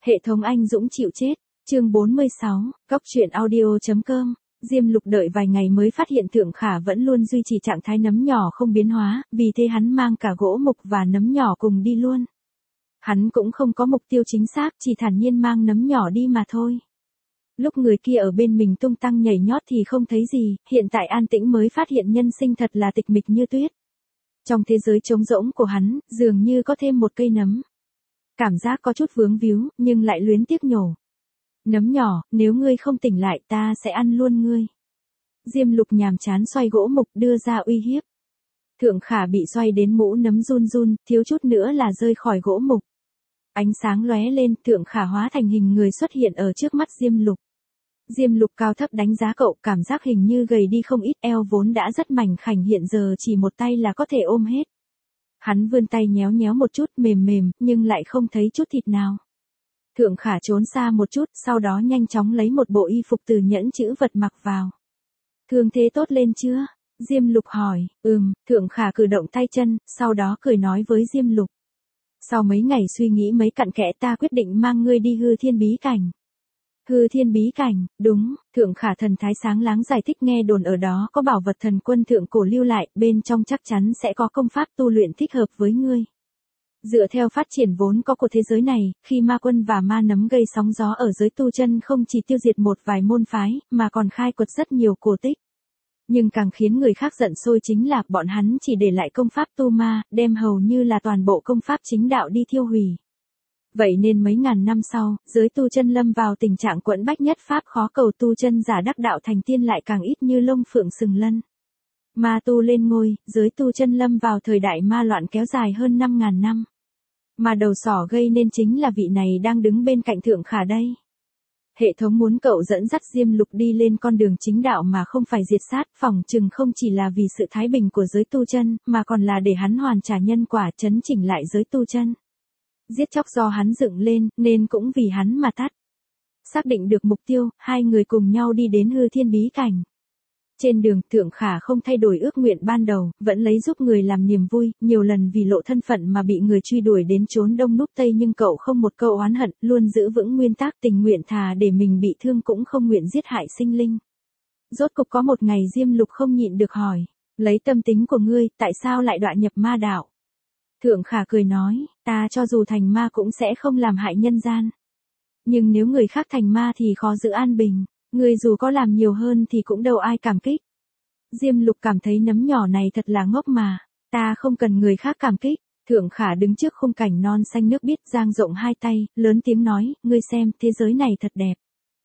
Hệ thống anh dũng chịu chết. Chương 46, Cóc truyện audio.com. Diêm Lục đợi vài ngày mới phát hiện Thượng Khả vẫn luôn duy trì trạng thái nấm nhỏ không biến hóa, vì thế hắn mang cả gỗ mục và nấm nhỏ cùng đi luôn. Hắn cũng không có mục tiêu chính xác, chỉ thản nhiên mang nấm nhỏ đi mà thôi. Lúc người kia ở bên mình tung tăng nhảy nhót thì không thấy gì, hiện tại an tĩnh mới phát hiện nhân sinh thật là tịch mịch như tuyết. Trong thế giới trống rỗng của hắn, dường như có thêm một cây nấm. Cảm giác có chút vướng víu, nhưng lại luyến tiếc nhổ. Nấm nhỏ, nếu ngươi không tỉnh lại ta sẽ ăn luôn ngươi. Diêm Lục nhàm chán xoay gỗ mục đưa ra uy hiếp. Thượng Khả bị xoay đến mũ nấm run run, thiếu chút nữa là rơi khỏi gỗ mục. Ánh sáng lóe lên, Thượng Khả hóa thành hình người xuất hiện ở trước mắt Diêm Lục. Diêm Lục cao thấp đánh giá cậu, cảm giác hình như gầy đi không ít, eo vốn đã rất mảnh khảnh hiện giờ chỉ một tay là có thể ôm hết. Hắn vươn tay nhéo nhéo một chút mềm mềm, nhưng lại không thấy chút thịt nào. Thượng Khả trốn xa một chút, sau đó nhanh chóng lấy một bộ y phục từ nhẫn chữ vật mặc vào. Thương thế tốt lên chưa? Diêm Lục hỏi. Thượng Khả cử động tay chân, sau đó cười nói với Diêm Lục. Sau mấy ngày suy nghĩ mấy cặn kẽ ta quyết định mang ngươi đi Hư Thiên Bí Cảnh. Hư Thiên Bí Cảnh, đúng, Thượng Khả thần thái sáng láng giải thích, nghe đồn ở đó có bảo vật thần quân thượng cổ lưu lại, bên trong chắc chắn sẽ có công pháp tu luyện thích hợp với ngươi. Dựa theo phát triển vốn có của thế giới này, khi ma quân và ma nấm gây sóng gió ở giới tu chân không chỉ tiêu diệt một vài môn phái, mà còn khai quật rất nhiều cổ tích. Nhưng càng khiến người khác giận sôi chính là bọn hắn chỉ để lại công pháp tu ma, đem hầu như là toàn bộ công pháp chính đạo đi thiêu hủy. Vậy nên mấy ngàn năm sau, giới tu chân lâm vào tình trạng quẫn bách nhất pháp khó cầu, tu chân giả đắc đạo thành tiên lại càng ít như lông phượng sừng lân. Ma tu lên ngôi, giới tu chân lâm vào thời đại ma loạn kéo dài hơn 5.000 năm. Mà đầu sỏ gây nên chính là vị này đang đứng bên cạnh Thượng Khả đây. Hệ thống muốn cậu dẫn dắt Diêm Lục đi lên con đường chính đạo mà không phải diệt sát, phỏng chừng không chỉ là vì sự thái bình của giới tu chân, mà còn là để hắn hoàn trả nhân quả, chấn chỉnh lại giới tu chân. Giết chóc do hắn dựng lên, nên cũng vì hắn mà tắt. Xác định được mục tiêu, hai người cùng nhau đi đến Hư Thiên Bí Cảnh. Trên đường, Thượng Khả không thay đổi ước nguyện ban đầu, vẫn lấy giúp người làm niềm vui, nhiều lần vì lộ thân phận mà bị người truy đuổi đến trốn đông núp tây, nhưng cậu không một câu oán hận, luôn giữ vững nguyên tắc tình nguyện, thà để mình bị thương cũng không nguyện giết hại sinh linh. Rốt cục có một ngày Diêm Lục không nhịn được hỏi, lấy tâm tính của ngươi, tại sao lại đọa nhập ma đạo? Thượng Khả cười nói, ta cho dù thành ma cũng sẽ không làm hại nhân gian. Nhưng nếu người khác thành ma thì khó giữ an bình. Ngươi dù có làm nhiều hơn thì cũng đâu ai cảm kích. Diêm Lục cảm thấy nấm nhỏ này thật là ngốc mà. Ta không cần người khác cảm kích. Thượng Khả đứng trước khung cảnh non xanh nước biếc, dang rộng hai tay, lớn tiếng nói, ngươi xem, thế giới này thật đẹp.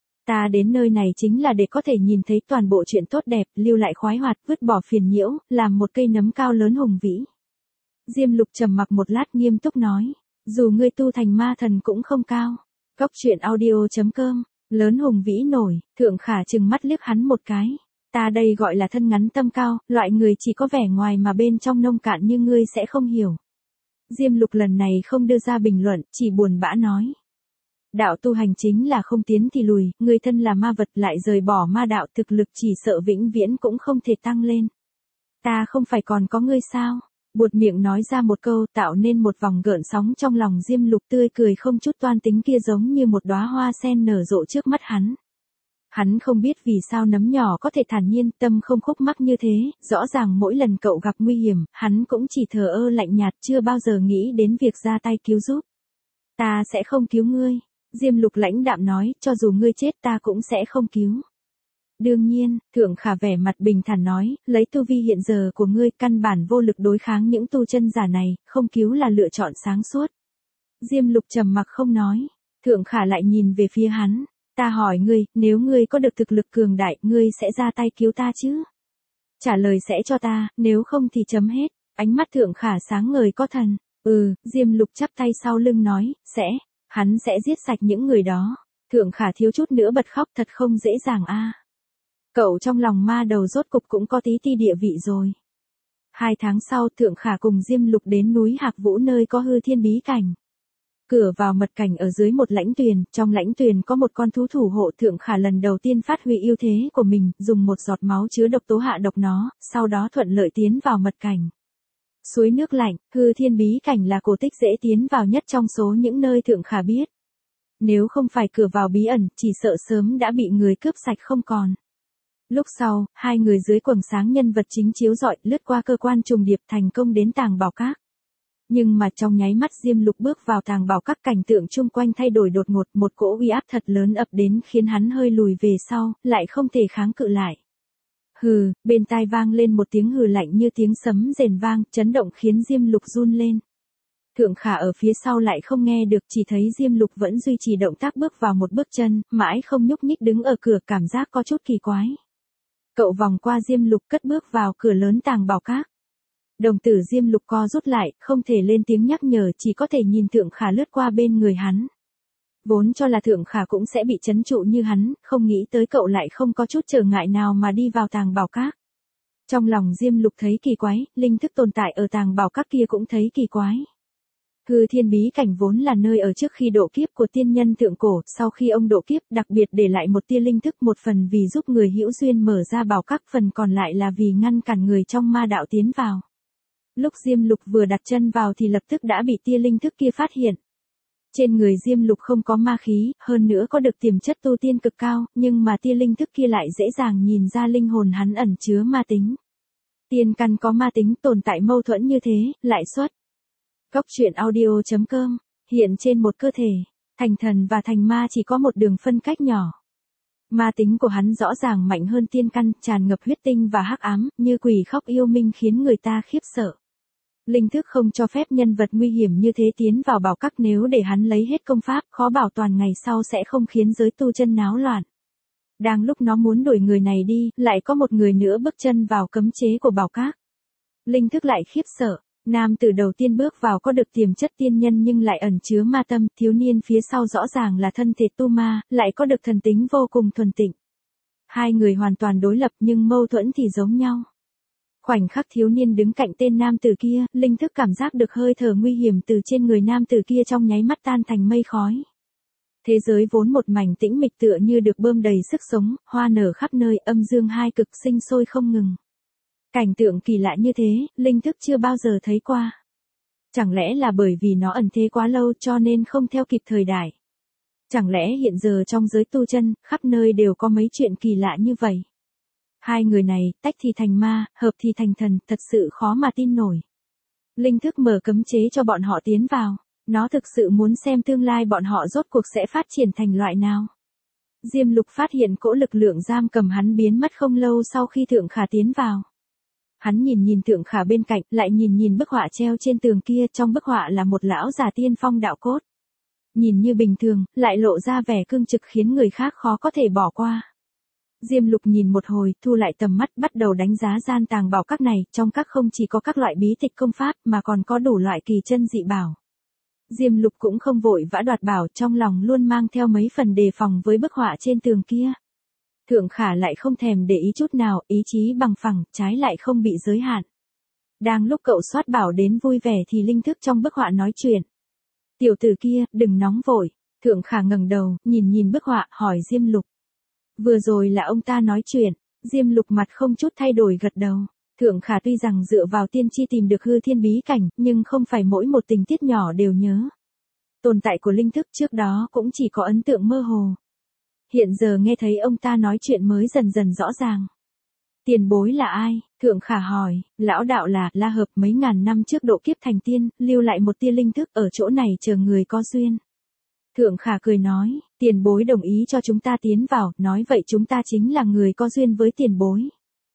Ta đến nơi này chính là để có thể nhìn thấy toàn bộ chuyện tốt đẹp, lưu lại khoái hoạt, vứt bỏ phiền nhiễu, làm một cây nấm cao lớn hùng vĩ. Diêm Lục trầm mặc một lát nghiêm túc nói, dù ngươi tu thành ma thần cũng không cao. Cóc truyện audio.com. Lớn hùng vĩ nổi, Thượng Khả trừng mắt liếc hắn một cái. Ta đây gọi là thân ngắn tâm cao, loại người chỉ có vẻ ngoài mà bên trong nông cạn như ngươi sẽ không hiểu. Diêm Lục lần này không đưa ra bình luận, chỉ buồn bã nói. Đạo tu hành chính là không tiến thì lùi, ngươi thân là ma vật lại rời bỏ ma đạo, thực lực chỉ sợ vĩnh viễn cũng không thể tăng lên. Ta không phải còn có ngươi sao? Buột miệng nói ra một câu, tạo nên một vòng gợn sóng trong lòng Diêm Lục, tươi cười không chút toan tính kia giống như một đóa hoa sen nở rộ trước mắt hắn. Hắn không biết vì sao nấm nhỏ có thể thản nhiên, tâm không khúc mắc như thế, rõ ràng mỗi lần cậu gặp nguy hiểm, hắn cũng chỉ thờ ơ lạnh nhạt, chưa bao giờ nghĩ đến việc ra tay cứu giúp. Ta sẽ không cứu ngươi. Diêm Lục lãnh đạm nói, cho dù ngươi chết ta cũng sẽ không cứu. Đương nhiên, Thượng Khả vẻ mặt bình thản nói, lấy tu vi hiện giờ của ngươi căn bản vô lực đối kháng những tu chân giả này, không cứu là lựa chọn sáng suốt. Diêm Lục trầm mặc không nói, Thượng Khả lại nhìn về phía hắn, ta hỏi ngươi, nếu ngươi có được thực lực cường đại, ngươi sẽ ra tay cứu ta chứ? Trả lời sẽ cho ta, nếu không thì chấm hết. Ánh mắt Thượng Khả sáng ngời có thần. Diêm Lục chắp tay sau lưng nói, hắn sẽ giết sạch những người đó. Thượng Khả thiếu chút nữa bật khóc, thật không dễ dàng a. Cậu trong lòng ma đầu rốt cục cũng có tí ti địa vị rồi. 2 tháng sau, Thượng Khả cùng Diêm Lục đến núi Hạc Vũ nơi có Hư Thiên Bí Cảnh. Cửa vào mật cảnh ở dưới một lãnh tuyền, trong lãnh tuyền có một con thú thủ hộ. Thượng Khả lần đầu tiên phát huy ưu thế của mình, dùng một giọt máu chứa độc tố hạ độc nó, sau đó thuận lợi tiến vào mật cảnh. Suối nước lạnh, Hư Thiên Bí Cảnh là cổ tích dễ tiến vào nhất trong số những nơi Thượng Khả biết. Nếu không phải cửa vào bí ẩn, chỉ sợ sớm đã bị người cướp sạch không còn. Lúc sau, hai người dưới quầng sáng nhân vật chính chiếu rọi lướt qua cơ quan trùng điệp thành công đến tàng bảo các. Nhưng mà trong nháy mắt Diêm Lục bước vào tàng bảo các, cảnh tượng chung quanh thay đổi đột ngột, một cỗ uy áp thật lớn ập đến khiến hắn hơi lùi về sau, lại không thể kháng cự lại. Hừ, bên tai vang lên một tiếng hừ lạnh như tiếng sấm rền vang, chấn động khiến Diêm Lục run lên. Thượng Khả ở phía sau lại không nghe được, chỉ thấy Diêm Lục vẫn duy trì động tác bước vào một bước chân, mãi không nhúc nhích đứng ở cửa, cảm giác có chút kỳ quái. Cậu vòng qua Diêm Lục cất bước vào cửa lớn tàng bảo các. Đồng tử Diêm Lục co rút lại, không thể lên tiếng nhắc nhở, chỉ có thể nhìn Thượng Khả lướt qua bên người hắn. Vốn cho là Thượng Khả cũng sẽ bị trấn trụ như hắn, không nghĩ tới cậu lại không có chút trở ngại nào mà đi vào tàng bảo các. Trong lòng Diêm Lục thấy kỳ quái, linh thức tồn tại ở tàng bảo các kia cũng thấy kỳ quái. Hư Thiên bí cảnh vốn là nơi ở trước khi độ kiếp của tiên nhân thượng cổ, sau khi ông độ kiếp đặc biệt để lại một tia linh thức, một phần vì giúp người hữu duyên mở ra bảo các, phần còn lại là vì ngăn cản người trong ma đạo tiến vào. Lúc Diêm Lục vừa đặt chân vào thì lập tức đã bị tia linh thức kia phát hiện. Trên người Diêm Lục không có ma khí, hơn nữa có được tiềm chất tu tiên cực cao, nhưng mà tia linh thức kia lại dễ dàng nhìn ra linh hồn hắn ẩn chứa ma tính. Tiên căn có ma tính, tồn tại mâu thuẫn như thế, lại xuất. Góc truyện audio.com, hiện trên một cơ thể, thành thần và thành ma chỉ có một đường phân cách nhỏ. Ma tính của hắn rõ ràng mạnh hơn tiên căn, tràn ngập huyết tinh và hắc ám, như quỷ khóc yêu minh khiến người ta khiếp sợ. Linh thức không cho phép nhân vật nguy hiểm như thế tiến vào bảo các, nếu để hắn lấy hết công pháp, khó bảo toàn ngày sau sẽ không khiến giới tu chân náo loạn. Đang lúc nó muốn đuổi người này đi, lại có một người nữa bước chân vào cấm chế của bảo các. Linh thức lại khiếp sợ. Nam tử đầu tiên bước vào có được tiềm chất tiên nhân nhưng lại ẩn chứa ma tâm, thiếu niên phía sau rõ ràng là thân thể tu ma, lại có được thần tính vô cùng thuần tịnh. Hai người hoàn toàn đối lập nhưng mâu thuẫn thì giống nhau. Khoảnh khắc thiếu niên đứng cạnh tên nam tử kia, linh thức cảm giác được hơi thở nguy hiểm từ trên người nam tử kia trong nháy mắt tan thành mây khói. Thế giới vốn một mảnh tĩnh mịch tựa như được bơm đầy sức sống, hoa nở khắp nơi, âm dương hai cực sinh sôi không ngừng. Cảnh tượng kỳ lạ như thế, linh thức chưa bao giờ thấy qua. Chẳng lẽ là bởi vì nó ẩn thế quá lâu cho nên không theo kịp thời đại? Chẳng lẽ hiện giờ trong giới tu chân, khắp nơi đều có mấy chuyện kỳ lạ như vậy? Hai người này, tách thì thành ma, hợp thì thành thần, thật sự khó mà tin nổi. Linh thức mở cấm chế cho bọn họ tiến vào. Nó thực sự muốn xem tương lai bọn họ rốt cuộc sẽ phát triển thành loại nào. Diêm Lục phát hiện cỗ lực lượng giam cầm hắn biến mất không lâu sau khi Thượng Khả tiến vào. Hắn nhìn Thượng Khả bên cạnh, lại nhìn bức họa treo trên tường kia, trong bức họa là một lão già tiên phong đạo cốt. Nhìn như bình thường, lại lộ ra vẻ cương trực khiến người khác khó có thể bỏ qua. Diêm Lục nhìn một hồi, thu lại tầm mắt, bắt đầu đánh giá gian tàng bảo các này, trong các không chỉ có các loại bí tịch công pháp, mà còn có đủ loại kỳ chân dị bảo. Diêm Lục cũng không vội vã đoạt bảo, trong lòng luôn mang theo mấy phần đề phòng với bức họa trên tường kia. Thượng Khả lại không thèm để ý chút nào, ý chí bằng phẳng, trái lại không bị giới hạn. Đang lúc cậu soát bảo đến vui vẻ thì linh thức trong bức họa nói chuyện. Tiểu tử kia, đừng nóng vội. Thượng Khả ngẩng đầu, nhìn bức họa, hỏi Diêm Lục. Vừa rồi là ông ta nói chuyện. Diêm Lục mặt không chút thay đổi gật đầu. Thượng Khả tuy rằng dựa vào tiên tri tìm được hư thiên bí cảnh, nhưng không phải mỗi một tình tiết nhỏ đều nhớ. Tồn tại của linh thức trước đó cũng chỉ có ấn tượng mơ hồ. Hiện giờ nghe thấy ông ta nói chuyện mới dần dần rõ ràng. Tiền bối là ai? Thượng Khả hỏi. Lão đạo là La Hợp, mấy ngàn năm trước độ kiếp thành tiên, lưu lại một tia linh thức ở chỗ này chờ người có duyên. Thượng Khả cười nói, tiền bối đồng ý cho chúng ta tiến vào, nói vậy chúng ta chính là người có duyên với tiền bối.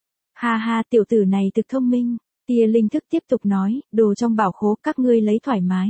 Ha ha, tiểu tử này thực thông minh. Tia linh thức tiếp tục nói, đồ trong bảo khố các ngươi lấy thoải mái.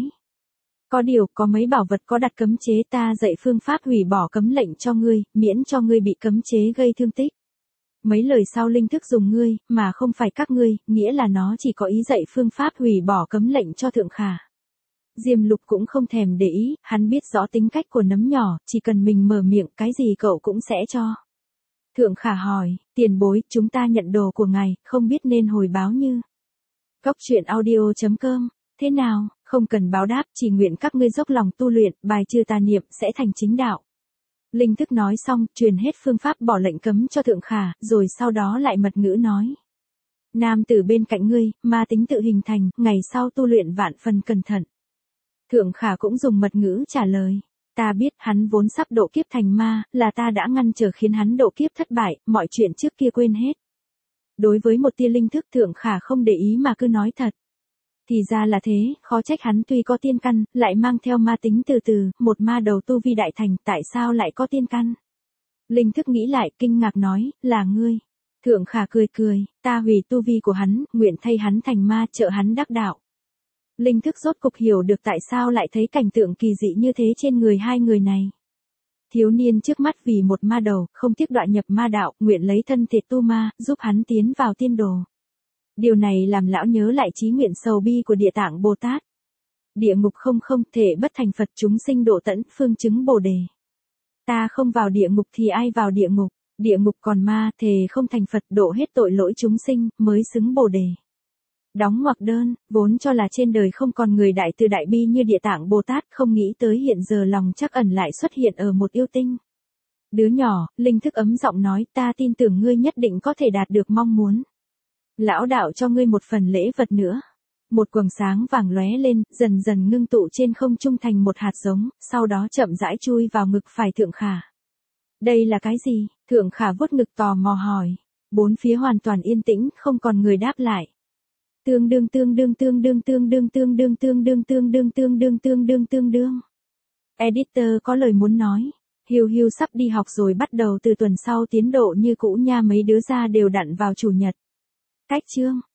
Có điều, có mấy bảo vật có đặt cấm chế, ta dạy phương pháp hủy bỏ cấm lệnh cho ngươi, miễn cho ngươi bị cấm chế gây thương tích. Mấy lời sau linh thức dùng ngươi, mà không phải các ngươi, nghĩa là nó chỉ có ý dạy phương pháp hủy bỏ cấm lệnh cho Thượng Khả. Diêm Lục cũng không thèm để ý, hắn biết rõ tính cách của nấm nhỏ, chỉ cần mình mở miệng, cái gì cậu cũng sẽ cho. Thượng Khả hỏi, tiền bối, chúng ta nhận đồ của ngài, không biết nên hồi báo như. Góc truyện audio.com, thế nào, không cần báo đáp, chỉ nguyện các ngươi dốc lòng tu luyện, bài trừ tà niệm, sẽ thành chính đạo. Linh thức nói xong, truyền hết phương pháp bỏ lệnh cấm cho Thượng Khả, rồi sau đó lại mật ngữ nói. Nam tử bên cạnh ngươi, ma tính tự hình thành, ngày sau tu luyện vạn phần cẩn thận. Thượng Khả cũng dùng mật ngữ trả lời. Ta biết hắn vốn sắp độ kiếp thành ma, là ta đã ngăn trở khiến hắn độ kiếp thất bại, mọi chuyện trước kia quên hết. Đối với một tia linh thức Thượng Khả không để ý mà cứ nói thật. Thì ra là thế, khó trách hắn tuy có tiên căn, lại mang theo ma tính từ từ, một ma đầu tu vi đại thành, tại sao lại có tiên căn? Linh thức nghĩ lại, kinh ngạc nói, là ngươi. Thượng Khả cười cười, ta hủy tu vi của hắn, nguyện thay hắn thành ma, trợ hắn đắc đạo. Linh thức rốt cục hiểu được tại sao lại thấy cảnh tượng kỳ dị như thế trên người hai người này. Thiếu niên trước mắt vì một ma đầu, không tiếc đoạn nhập ma đạo, nguyện lấy thân thể tu ma, giúp hắn tiến vào tiên đồ. Điều này làm lão nhớ lại chí nguyện sầu bi của Địa Tạng Bồ Tát. Địa ngục không thể bất thành Phật, chúng sinh độ tận, phương chứng Bồ đề. Ta không vào địa ngục thì ai vào địa ngục, địa ngục còn ma, thề không thành Phật, độ hết tội lỗi chúng sinh, mới xứng Bồ đề. Đóng ngoặc đơn, vốn cho là trên đời không còn người đại từ đại bi như Địa Tạng Bồ Tát, không nghĩ tới hiện giờ lòng trắc ẩn lại xuất hiện ở một yêu tinh. Đứa nhỏ, linh thức ấm giọng nói, ta tin tưởng ngươi nhất định có thể đạt được mong muốn. Lão đạo cho ngươi một phần lễ vật nữa. Một quầng sáng vàng lóe lên, dần dần ngưng tụ trên không trung thành một hạt giống, sau đó chậm rãi chui vào ngực phải Thượng Khả. Đây là cái gì? Thượng Khả vuốt ngực tò mò hỏi. Bốn phía hoàn toàn yên tĩnh, không còn người đáp lại. Tương đương. Editor có lời muốn nói. Hiu sắp đi học rồi, bắt đầu từ tuần sau tiến độ như cũ nha, mấy đứa ra đều đặn vào chủ nhật. Cách chương